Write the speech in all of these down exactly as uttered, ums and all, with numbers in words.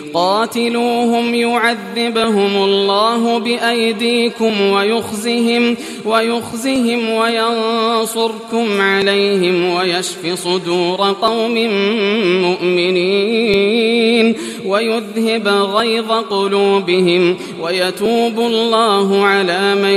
قاتلوهم يعذبهم الله بأيديكم ويخزهم, ويخزهم وينصركم عليهم ويشف صدور قوم مؤمنين ويذهب غيظ قلوبهم ويتوب الله على من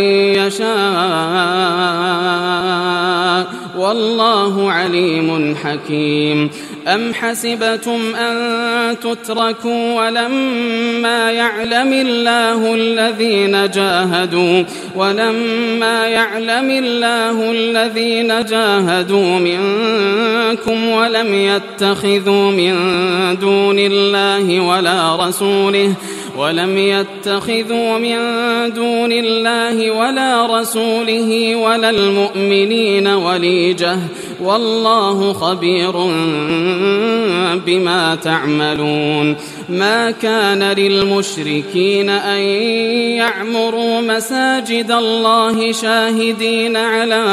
يشاء والله عليم حكيم. أم حسبتم أن تتركوا ولما يعلم الله الذين جاهدوا ولما يعلم الله الذين جاهدوا منكم ولم يتخذوا من دون الله ولا رسوله ولم يتخذوا من دون الله ولا رسوله ولا المؤمنين وليجة والله خبير بما تعملون. ما كان للمشركين أن يعمروا مساجد الله شاهدين على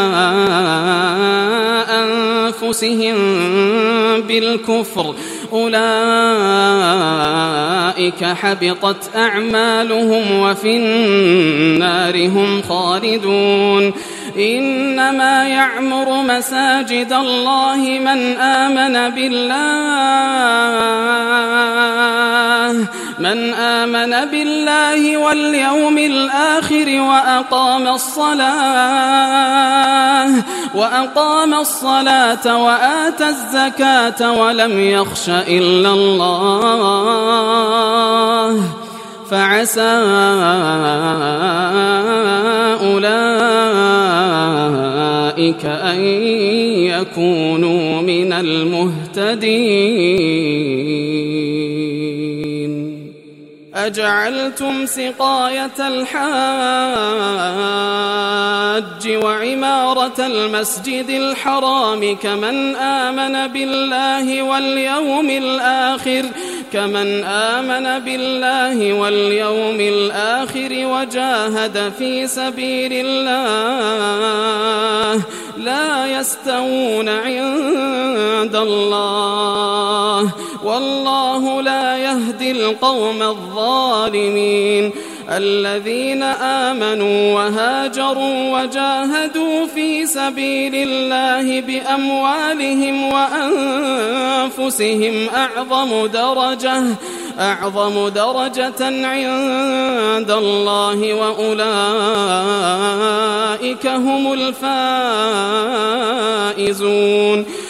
أنفسهم بالكفر أولئك حبطت أعمالهم وفي النار هم خالدون. إنما يعمر مساجد الله من آمن بالله من آمن بالله واليوم الآخر وأقام الصلاة وأقام الصلاة وآتى الزكاة ولم يخش إلا الله فعسى أولئك أن يكونوا من المهتدين. أجعلتم سقاية الحاج وعمارة المسجد الحرام كمن آمن بالله واليوم الآخر كمن آمن بالله واليوم الآخر وجاهد في سبيل الله لا يستوون عند الله والله لا يهدي القوم الظالمين. الذين آمنوا وهاجروا وجاهدوا في سبيل الله بأموالهم وأنفسهم أعظم درجة أعظم درجة عند الله وأولئك هم الفائزون.